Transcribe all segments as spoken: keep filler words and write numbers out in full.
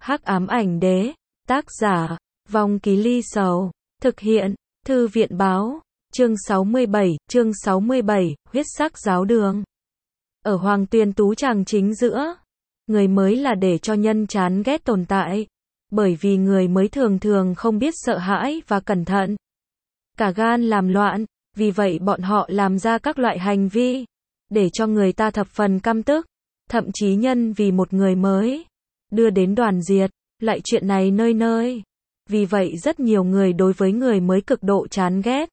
Hắc ám ảnh đế, tác giả, Vong Ký Ly Sầu, thực hiện, Thư viện báo, chương sáu mươi bảy, chương sáu mươi bảy, huyết sắc giáo đường. Ở Hoàng Tuyền Tú Tràng chính giữa, người mới là để cho nhân chán ghét tồn tại, bởi vì người mới thường thường không biết sợ hãi và cẩn thận. Cả gan làm loạn, vì vậy bọn họ làm ra các loại hành vi, để cho người ta thập phần căm tức, thậm chí nhân vì một người mới, đưa đến đoàn diệt, lại chuyện này nơi nơi. Vì vậy rất nhiều người đối với người mới cực độ chán ghét.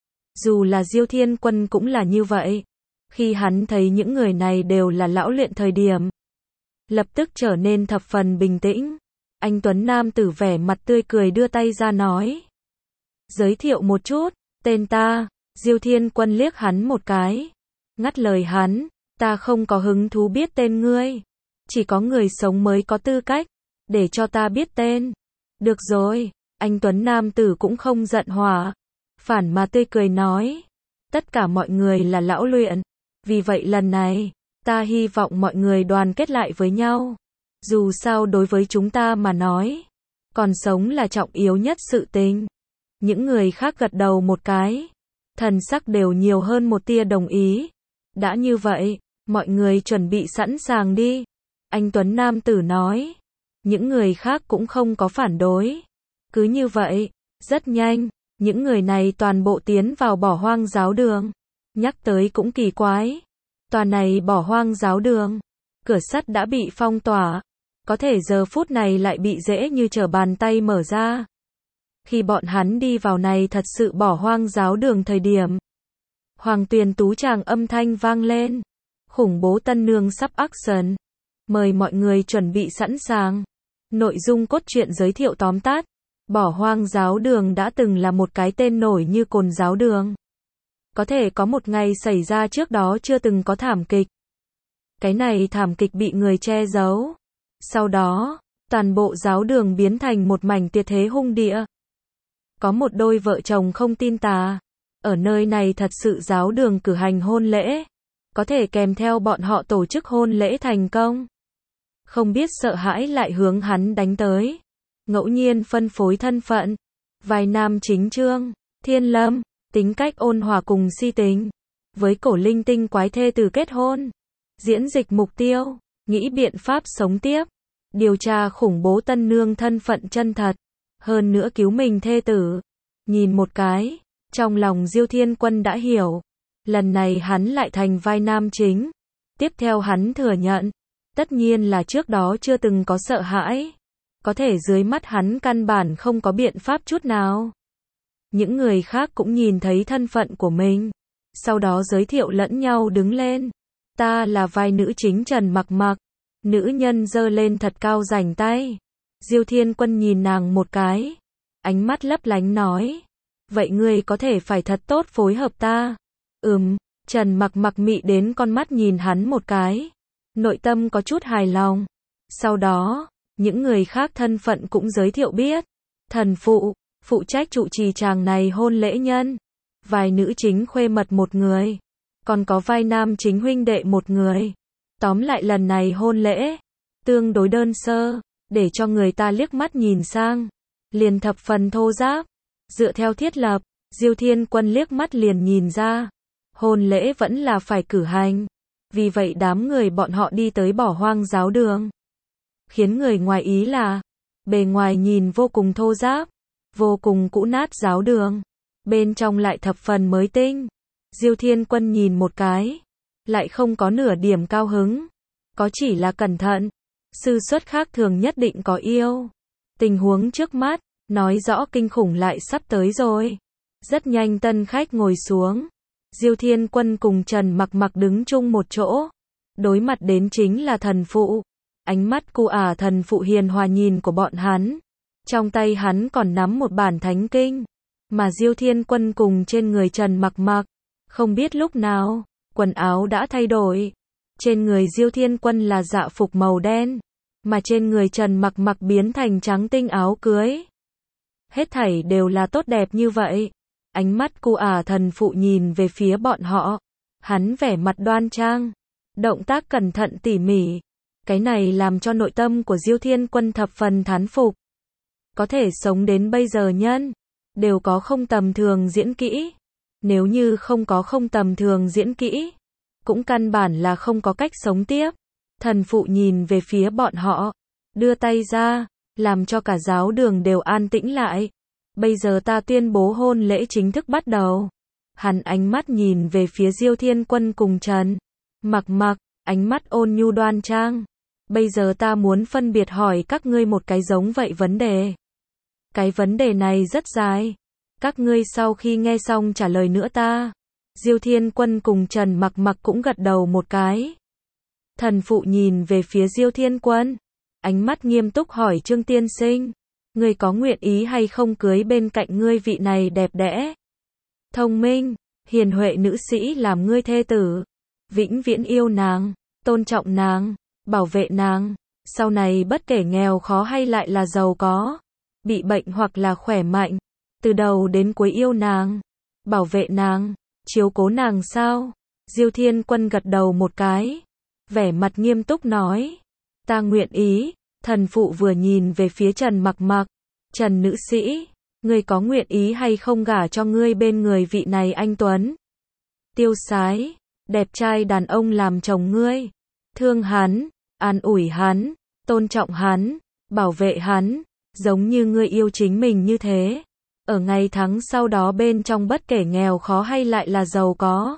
Dù là Diêu Thiên Quân cũng là như vậy. Khi hắn thấy những người này đều là lão luyện thời điểm, lập tức trở nên thập phần bình tĩnh. Anh tuấn nam tử vẻ mặt tươi cười đưa tay ra nói. Giới thiệu một chút, tên ta. Diêu Thiên Quân liếc hắn một cái, ngắt lời hắn, ta không có hứng thú biết tên ngươi. Chỉ có người sống mới có tư cách, để cho ta biết tên. Được rồi, anh tuấn nam tử cũng không giận hỏa, phản mà tươi cười nói. Tất cả mọi người là lão luyện, vì vậy lần này, ta hy vọng mọi người đoàn kết lại với nhau. Dù sao đối với chúng ta mà nói, còn sống là trọng yếu nhất sự tình. Những người khác gật đầu một cái, thần sắc đều nhiều hơn một tia đồng ý. Đã như vậy, mọi người chuẩn bị sẵn sàng đi. Anh tuấn nam tử nói. Những người khác cũng không có phản đối. Cứ như vậy, rất nhanh, những người này toàn bộ tiến vào bỏ hoang giáo đường. Nhắc tới cũng kỳ quái. Tòa này bỏ hoang giáo đường, cửa sắt đã bị phong tỏa, có thể giờ phút này lại bị dễ như trở bàn tay mở ra. Khi bọn hắn đi vào này thật sự bỏ hoang giáo đường thời điểm, Hoàng Tuyền Tú Tràng âm thanh vang lên. Khủng bố tân nương sắp action. Mời mọi người chuẩn bị sẵn sàng. Nội dung cốt truyện giới thiệu tóm tắt. Bỏ hoang giáo đường đã từng là một cái tên nổi như cồn giáo đường. Có thể có một ngày xảy ra trước đó chưa từng có thảm kịch. Cái này thảm kịch bị người che giấu. Sau đó, toàn bộ giáo đường biến thành một mảnh tuyệt thế hung địa. Có một đôi vợ chồng không tin tà. Ở nơi này thật sự giáo đường cử hành hôn lễ. Có thể kèm theo bọn họ tổ chức hôn lễ thành công. Không biết sợ hãi lại hướng hắn đánh tới. Ngẫu nhiên phân phối thân phận. Vài nam chính trương, Thiên Lâm, tính cách ôn hòa cùng si tình. Với cổ linh tinh quái thê tử kết hôn. Diễn dịch mục tiêu, nghĩ biện pháp sống tiếp. Điều tra khủng bố tân nương thân phận chân thật. Hơn nữa cứu mình thê tử. Nhìn một cái, trong lòng Diêu Thiên Quân đã hiểu. Lần này hắn lại thành vai nam chính. Tiếp theo hắn thừa nhận. Tất nhiên là trước đó chưa từng có sợ hãi. Có thể dưới mắt hắn căn bản không có biện pháp chút nào. Những người khác cũng nhìn thấy thân phận của mình. Sau đó giới thiệu lẫn nhau đứng lên. Ta là vai nữ chính Trần Mặc Mặc. Nữ nhân giơ lên thật cao rảnh tay. Diêu Thiên Quân nhìn nàng một cái. Ánh mắt lấp lánh nói. Vậy ngươi có thể phải thật tốt phối hợp ta. Ừm, Trần Mặc Mặc mị đến con mắt nhìn hắn một cái. Nội tâm có chút hài lòng. Sau đó, những người khác thân phận cũng giới thiệu biết. Thần phụ, phụ trách trụ trì chàng này hôn lễ nhân. Vài nữ chính khuê mật một người. Còn có vai nam chính huynh đệ một người. Tóm lại lần này hôn lễ, tương đối đơn sơ, để cho người ta liếc mắt nhìn sang. Liền thập phần thô ráp. Dựa theo thiết lập, Diêu Thiên Quân liếc mắt liền nhìn ra. Hôn lễ vẫn là phải cử hành. Vì vậy đám người bọn họ đi tới bỏ hoang giáo đường. Khiến người ngoài ý là, bề ngoài nhìn vô cùng thô ráp, vô cùng cũ nát giáo đường. Bên trong lại thập phần mới tinh. Diêu Thiên Quân nhìn một cái, lại không có nửa điểm cao hứng. Có chỉ là cẩn thận. Sư xuất khác thường nhất định có yêu. Tình huống trước mắt, nói rõ kinh khủng lại sắp tới rồi. Rất nhanh tân khách ngồi xuống. Diêu Thiên Quân cùng Trần Mặc Mặc đứng chung một chỗ. Đối mặt đến chính là thần phụ. Ánh mắt cu ả thần phụ hiền hòa nhìn của bọn hắn. Trong tay hắn còn nắm một bản thánh kinh. Mà Diêu Thiên Quân cùng trên người Trần Mặc Mặc. Không biết lúc nào, quần áo đã thay đổi. Trên người Diêu Thiên Quân là dạ phục màu đen. Mà trên người Trần Mặc Mặc biến thành trắng tinh áo cưới. Hết thảy đều là tốt đẹp như vậy. Ánh mắt cu ả thần phụ nhìn về phía bọn họ. Hắn vẻ mặt đoan trang. Động tác cẩn thận tỉ mỉ. Cái này làm cho nội tâm của Diêu Thiên Quân thập phần thán phục. Có thể sống đến bây giờ nhân, đều có không tầm thường diễn kỹ. Nếu như không có không tầm thường diễn kỹ, cũng căn bản là không có cách sống tiếp. Thần phụ nhìn về phía bọn họ, đưa tay ra, làm cho cả giáo đường đều an tĩnh lại. Bây giờ ta tuyên bố hôn lễ chính thức bắt đầu. Hắn ánh mắt nhìn về phía Diêu Thiên Quân cùng Trần Mặc Mặc, ánh mắt ôn nhu đoan trang. Bây giờ ta muốn phân biệt hỏi các ngươi một cái giống vậy vấn đề. Cái vấn đề này rất dài. Các ngươi sau khi nghe xong trả lời nữa ta. Diêu Thiên Quân cùng Trần Mặc Mặc cũng gật đầu một cái. Thần phụ nhìn về phía Diêu Thiên Quân, ánh mắt nghiêm túc hỏi Trương tiên sinh, ngươi có nguyện ý hay không cưới bên cạnh ngươi vị này đẹp đẽ, thông minh, hiền huệ nữ sĩ làm ngươi thê tử, vĩnh viễn yêu nàng, tôn trọng nàng, bảo vệ nàng, sau này bất kể nghèo khó hay lại là giàu có, bị bệnh hoặc là khỏe mạnh, từ đầu đến cuối yêu nàng, bảo vệ nàng, chiếu cố nàng sao? Diêu Thiên Quân gật đầu một cái, vẻ mặt nghiêm túc nói, ta nguyện ý. Thần phụ vừa nhìn về phía Trần Mặc Mặc, Trần nữ sĩ, ngươi có nguyện ý hay không gả cho ngươi bên người vị này anh tuấn, tiêu sái, đẹp trai đàn ông làm chồng ngươi, thương hắn, an ủi hắn, tôn trọng hắn, bảo vệ hắn, giống như ngươi yêu chính mình như thế. Ở ngày tháng sau đó bên trong bất kể nghèo khó hay lại là giàu có,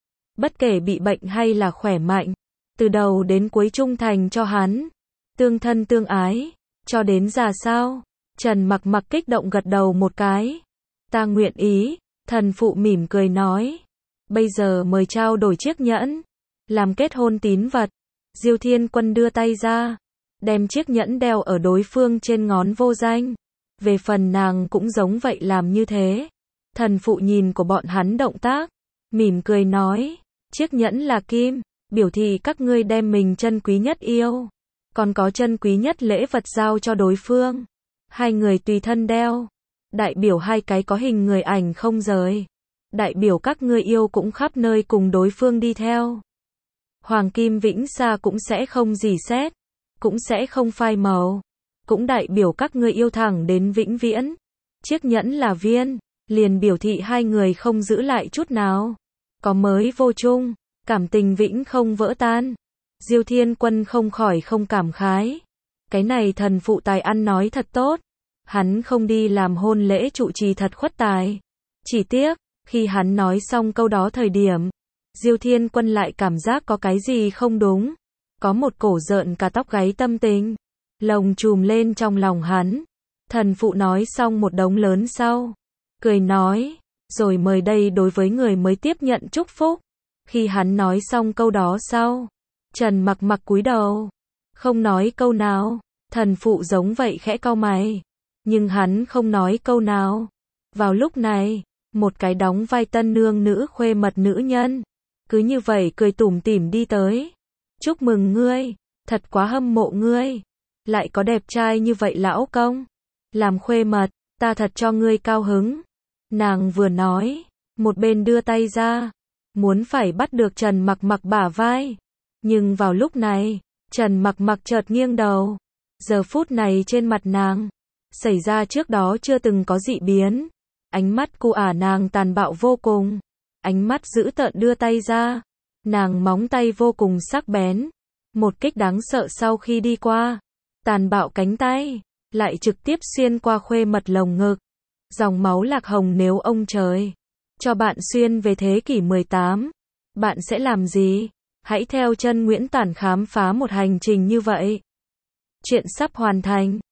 bất kể bị bệnh hay là khỏe mạnh, từ đầu đến cuối trung thành cho hắn, tương thân tương ái, cho đến già sao? Trần Mặc Mặc kích động gật đầu một cái. Ta nguyện ý. Thần phụ mỉm cười nói. Bây giờ mời trao đổi chiếc nhẫn, làm kết hôn tín vật. Diêu Thiên Quân đưa tay ra, đem chiếc nhẫn đeo ở đối phương trên ngón vô danh. Về phần nàng cũng giống vậy làm như thế. Thần phụ nhìn của bọn hắn động tác, mỉm cười nói, chiếc nhẫn là kim, biểu thị các ngươi đem mình chân quý nhất yêu, còn có chân quý nhất lễ vật giao cho đối phương. Hai người tùy thân đeo, đại biểu hai cái có hình người ảnh không rời, đại biểu các ngươi yêu cũng khắp nơi cùng đối phương đi theo. Hoàng kim vĩnh xa cũng sẽ không rỉ sét, cũng sẽ không phai màu, cũng đại biểu các ngươi yêu thẳng đến vĩnh viễn. Chiếc nhẫn là viên, liền biểu thị hai người không giữ lại chút nào, có mới vô chung, cảm tình vĩnh không vỡ tan. Diêu Thiên Quân không khỏi không cảm khái. Cái này thần phụ tài ăn nói thật tốt. Hắn không đi làm hôn lễ trụ trì thật khuất tài. Chỉ tiếc, khi hắn nói xong câu đó thời điểm, Diêu Thiên Quân lại cảm giác có cái gì không đúng. Có một cổ rợn cả tóc gáy tâm tình lồng chùm lên trong lòng hắn. Thần phụ nói xong một đống lớn sau, cười nói, rồi mời đây đối với người mới tiếp nhận chúc phúc. Khi hắn nói xong câu đó sau, Trần Mặc Mặc cúi đầu, không nói câu nào. Thần phụ giống vậy khẽ cau mày, nhưng hắn không nói câu nào. Vào lúc này, một cái đóng vai tân nương nữ khuê mật nữ nhân, cứ như vậy cười tủm tỉm đi tới. Chúc mừng ngươi, thật quá hâm mộ ngươi, lại có đẹp trai như vậy lão công. Làm khuê mật, ta thật cho ngươi cao hứng. Nàng vừa nói, một bên đưa tay ra, muốn phải bắt được Trần Mặc Mặc bả vai. Nhưng vào lúc này, Trần Mặc Mặc chợt nghiêng đầu. Giờ phút này trên mặt nàng, xảy ra trước đó chưa từng có dị biến. Ánh mắt cu ả nàng tàn bạo vô cùng. Ánh mắt dữ tợn đưa tay ra. Nàng móng tay vô cùng sắc bén. Một kích đáng sợ sau khi đi qua. Tàn bạo cánh tay, lại trực tiếp xuyên qua khuê mật lồng ngực. Dòng máu lạc hồng nếu ông trời cho bạn xuyên về thế kỷ mười tám, bạn sẽ làm gì? Hãy theo chân Nguyễn Tản khám phá một hành trình như vậy. Chuyện sắp hoàn thành.